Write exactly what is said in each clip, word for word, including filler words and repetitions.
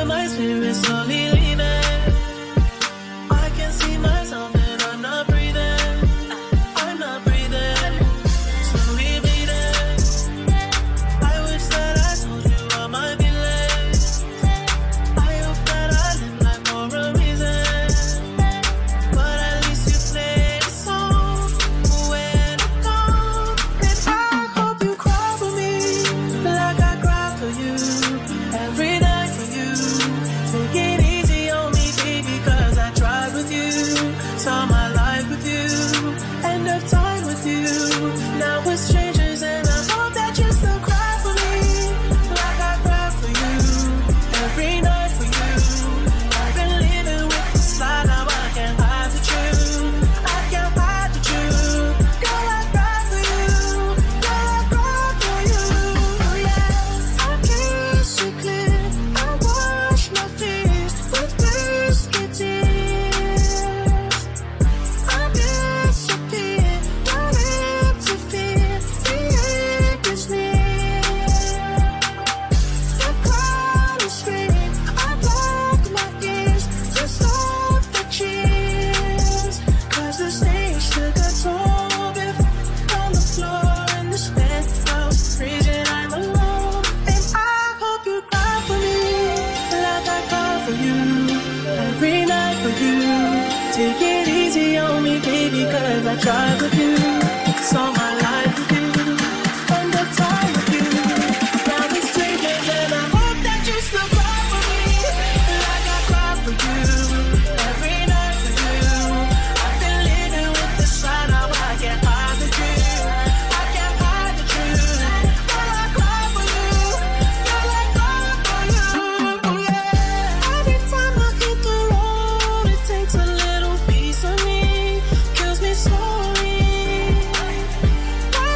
my spirit slowly leaving. I can see myself and I'm not breathing. I'm not breathing. Slowly bleeding. I wish that I told you all my feelings. I hope that I live life for a reason. But at least you played a song when I'm gone. And I hope you cry for me like I cry for you. Every night for you. Take it easy on me, baby, cause I tried with you. Saw my life with you. End of time with you. Now we're strangers and I hope that you still cry for me like I cry for you. Every night for you. I've been living with this lie, now I can't hide the truth. I can't hide the truth. Girl, I cry for you. Girl, I cry for you. Yeah, I kiss you clear. I wash my fears with biscuit tears. I disappear, not empty fear. The ink is near. The crowd is screaming. I block my ears to stop the cheers. Cause the stage took a toll with on the floor in this penthouse. Reason I'm alone. And I hope you cry for me like I cry for you. Every night for you. Take it easy on me, baby, cause I tried with you. Saw my life with you. End of time with you. Now we're strangers and I hope that you still cry for me like I cry for you. Every night for you. I've been living with this lie, now I can't hide the truth. I can't hide the truth. Girl, I cry for you. Girl, I cry for you. Yeah. Every time I hit the road, it takes a little piece of me. Kills me slowly. Why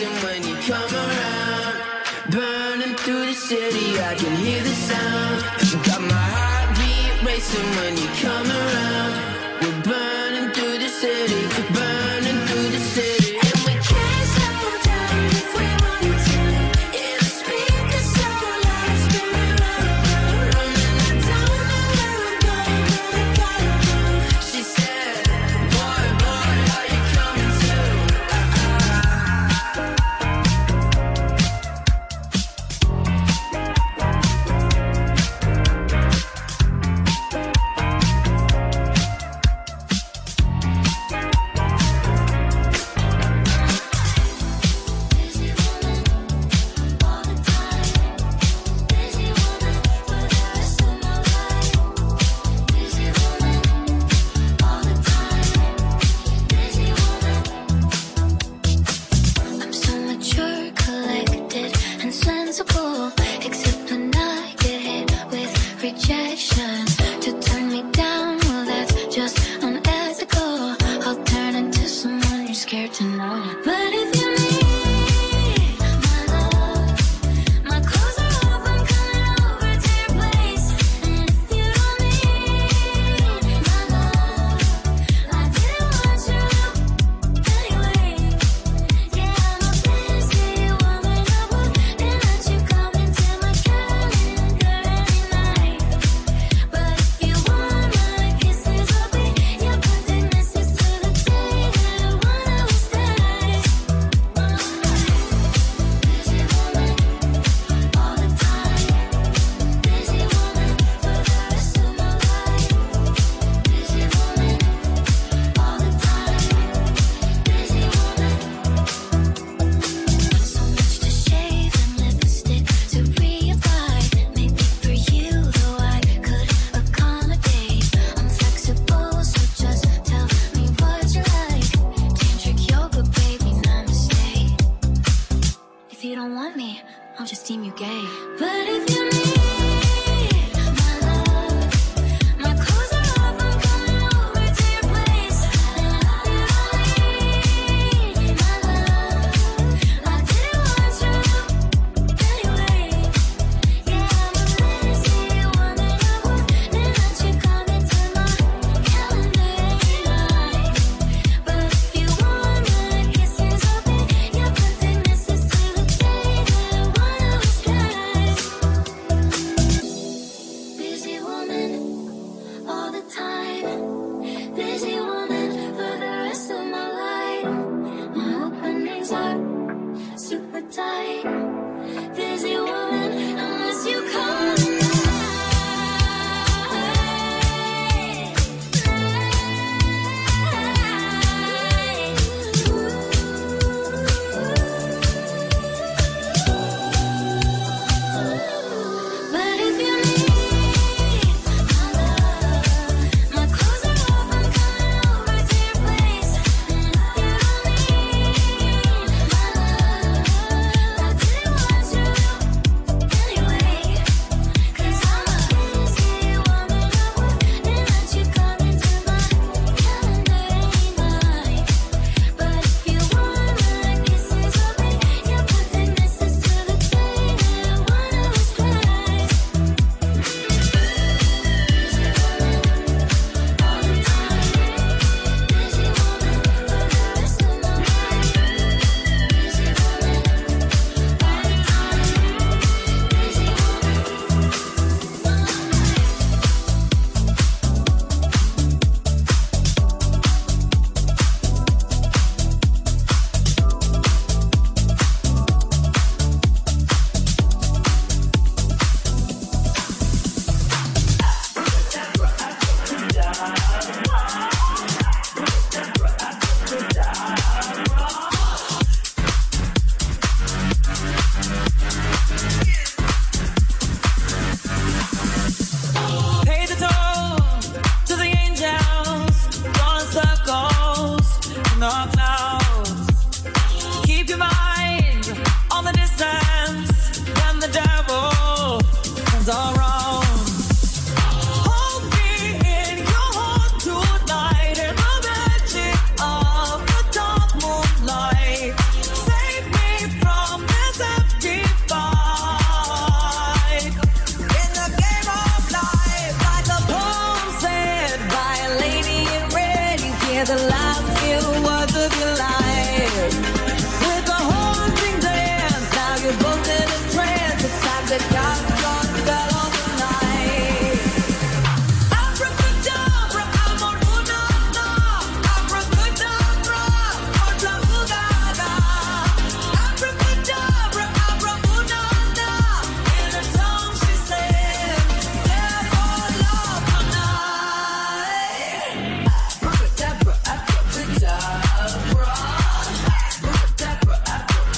racing when you come around. Burning through the city, I can hear the sound. Got my heartbeat racing when you come around. We're burning through the city, burning through the city. And we can't slow down if we wanted to. Yeah, the speakers so loud, spinning round, round. And I don't know where I'm going, but I gotta move. She said, boy, boy, are you coming too? I'm so mature, collected, and sensible. Except when I get hit with rejection. To turn me down, well that's just unethical. I'll turn into someone you're scared to know. But if you need my love, my clothes are off, I'm coming over to your place. And if you don't need my love, I didn't want you anyway. Yeah, I'm a busy woman, I wouldn't let you come into my calendar any night. But if you want my kisses, I'll be your perfect missus till the day that one of us dies. Busy woman, all the time. Busy woman, for the rest of my life. Busy woman, all the time. Busy woman. So much to shave and lipstick to reapply. Maybe for you, though I could accommodate. I'm flexible, so just tell me what you like. Tantric yoga, baby, namaste. If you don't want me, I'll just deem you gay. But if you need my love, my clothes are off, I'm coming over to your place. And if you don't need my love, I didn't want you anyway. Yeah, I'm a busy woman, I wouldn't let you come into my calendar any night. But if you want my kisses, I'll be your perfect missus till the day that one of us dies.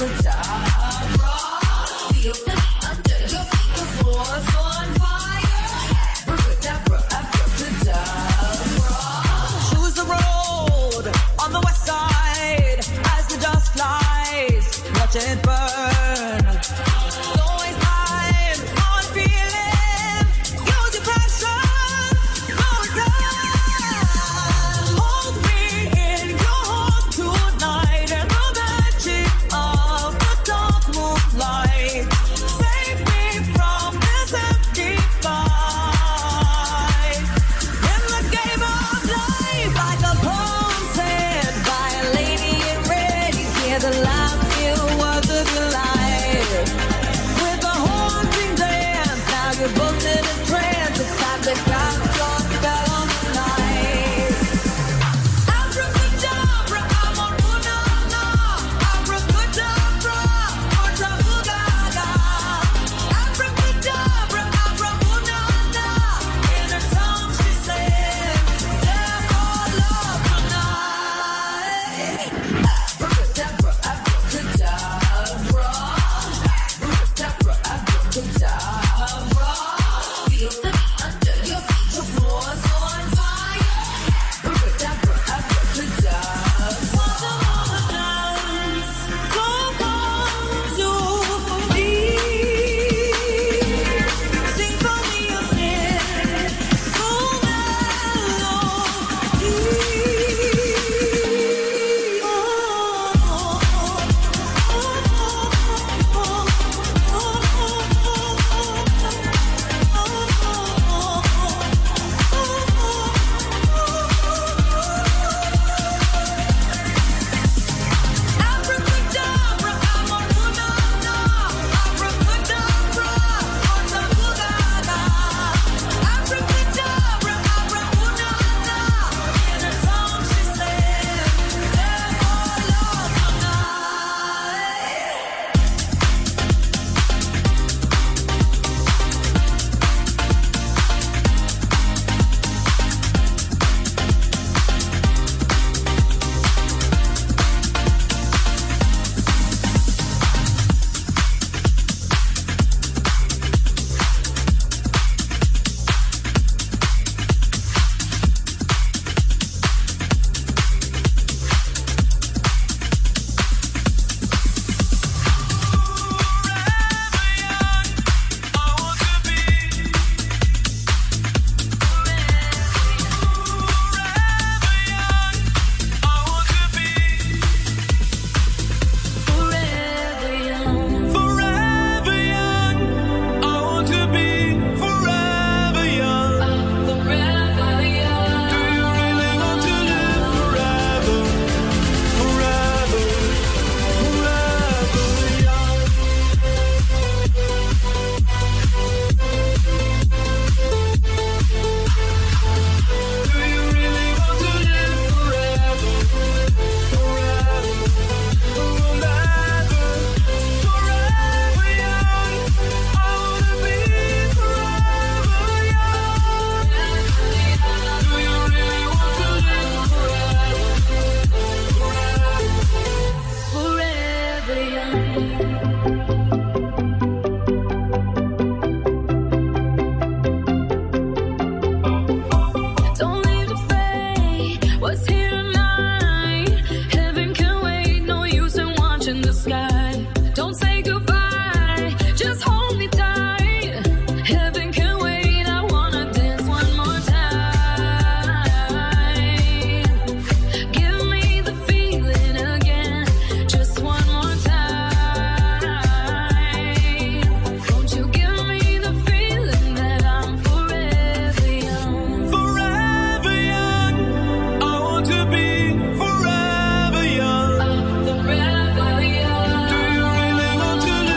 To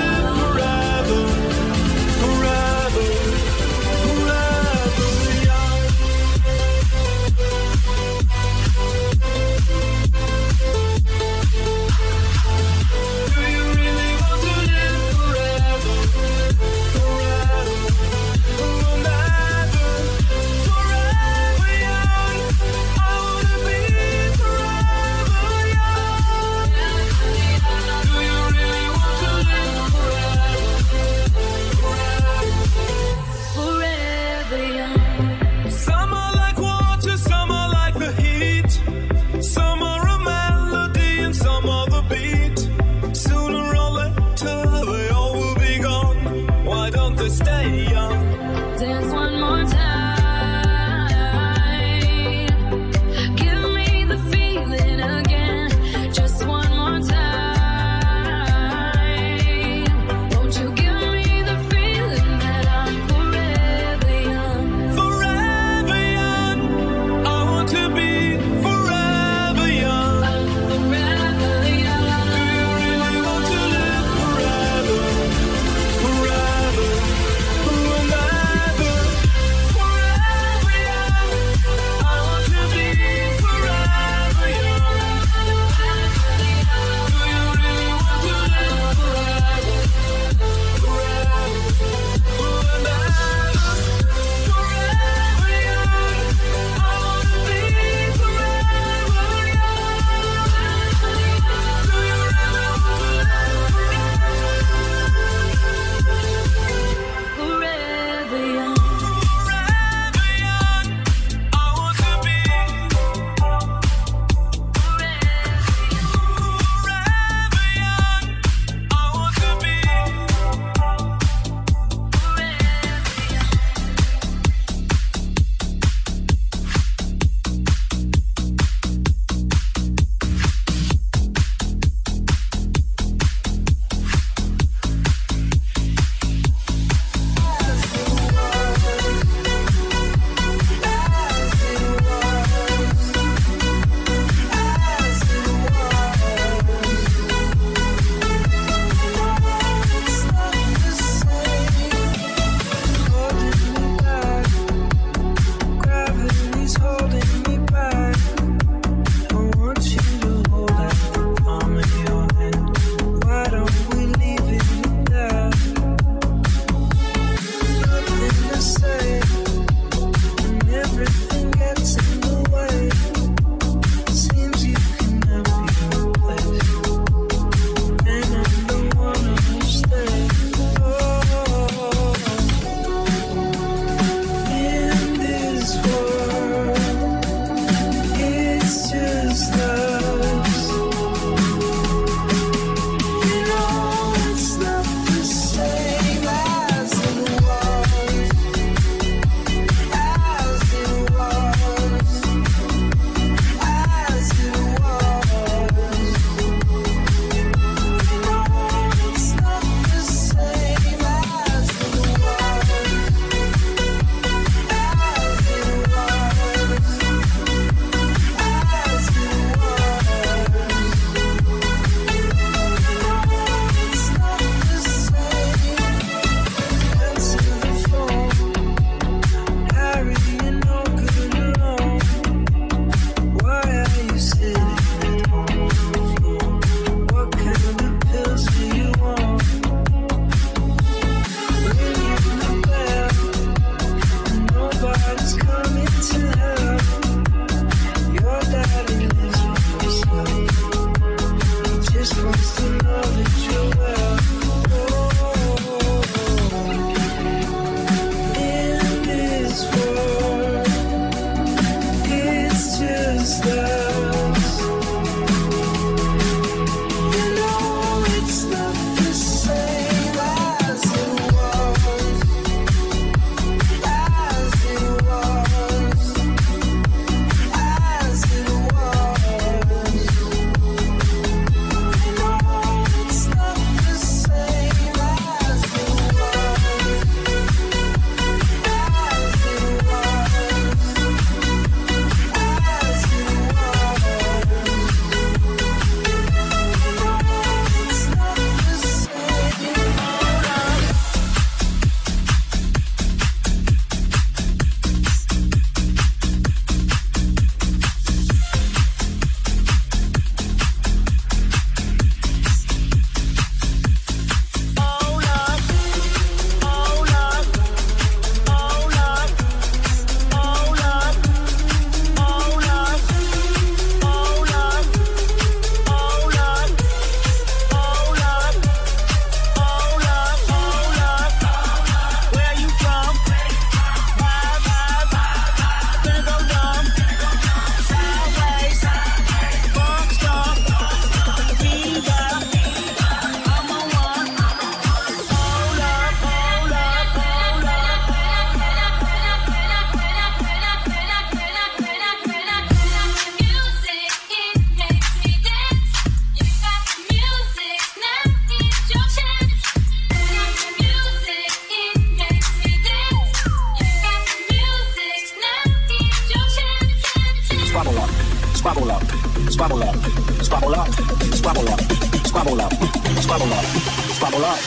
Squabble up, squabble up, squabble up, squabble up, squabble up, squabble up, squabble up, squabble up.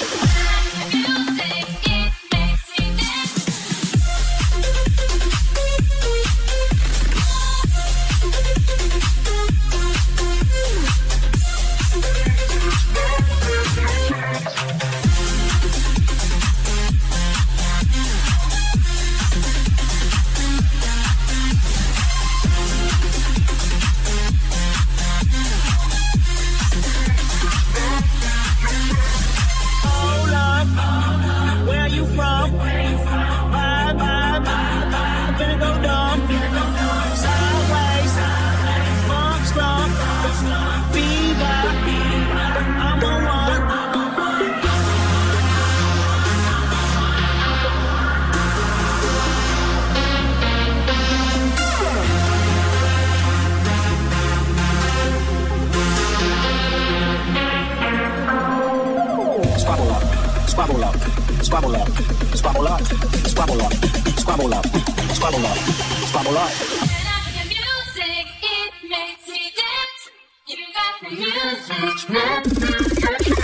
Squabble up, squabble up, squabble up, squabble up, squabble up, squabble up, squabble up. Music, it makes me dance. You got the music.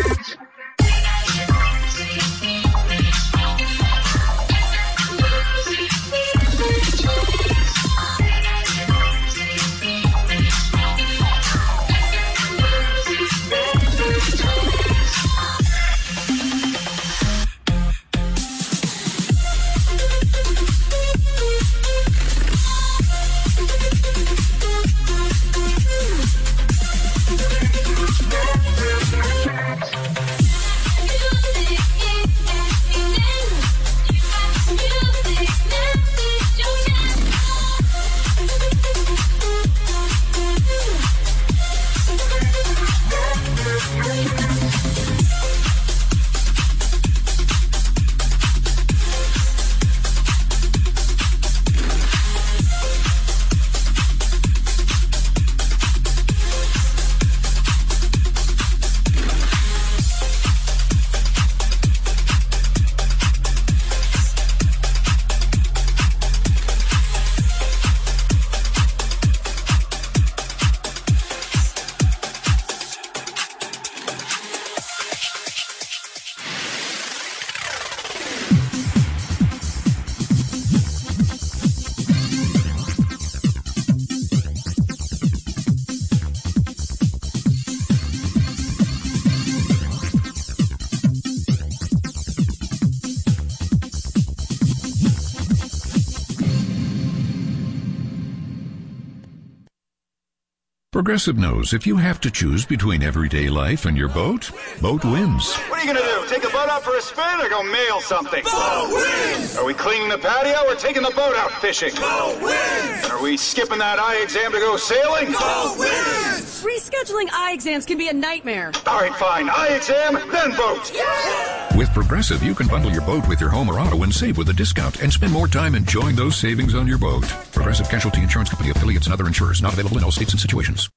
Progressive knows if you have to choose between everyday life and your boat, boat wins. What are you going to do? Take a boat out for a spin or go mail something? Boat wins! Are we cleaning the patio or taking the boat out fishing? Boat wins! Are we skipping that eye exam to go sailing? Boat wins! Rescheduling eye exams can be a nightmare. All right, fine. Eye exam, then boat. Yeah! With Progressive, you can bundle your boat with your home or auto and save with a discount and spend more time enjoying those savings on your boat. Progressive Casualty Insurance Company, affiliates, and other insurers. Not available in all states and situations.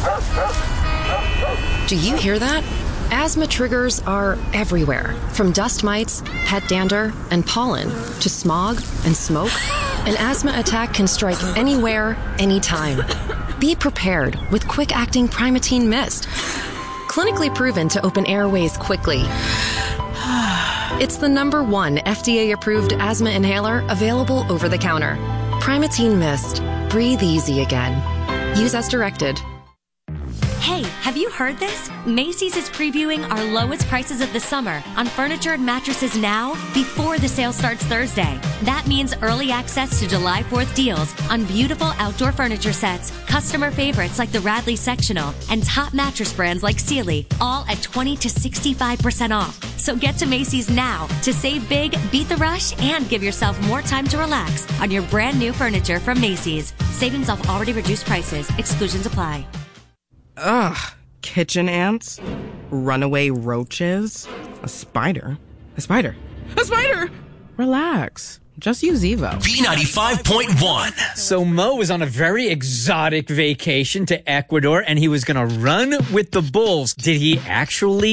Do you hear that? Asthma triggers are everywhere, from dust mites, pet dander, and pollen, to smog and smoke. An asthma attack can strike anywhere, anytime. Be prepared with quick-acting Primatene Mist. Clinically proven to open airways quickly. It's the number one F D A-approved asthma inhaler available over the counter. Primatene Mist. Breathe easy again. Use as directed. Hey, have you heard this? Macy's is previewing our lowest prices of the summer on furniture and mattresses now before the sale starts Thursday. That means early access to July fourth deals on beautiful outdoor furniture sets, customer favorites like the Radley Sectional, and top mattress brands like Sealy, all at twenty to sixty-five percent off. So get to Macy's now to save big, beat the rush, and give yourself more time to relax on your brand new furniture from Macy's. Savings off already reduced prices. Exclusions apply. Ugh. Kitchen ants, runaway roaches, a spider, a spider, a spider! Relax. Just use Evo. B ninety-five point one. So Mo was on a very exotic vacation to Ecuador and he was going to run with the bulls. Did he actually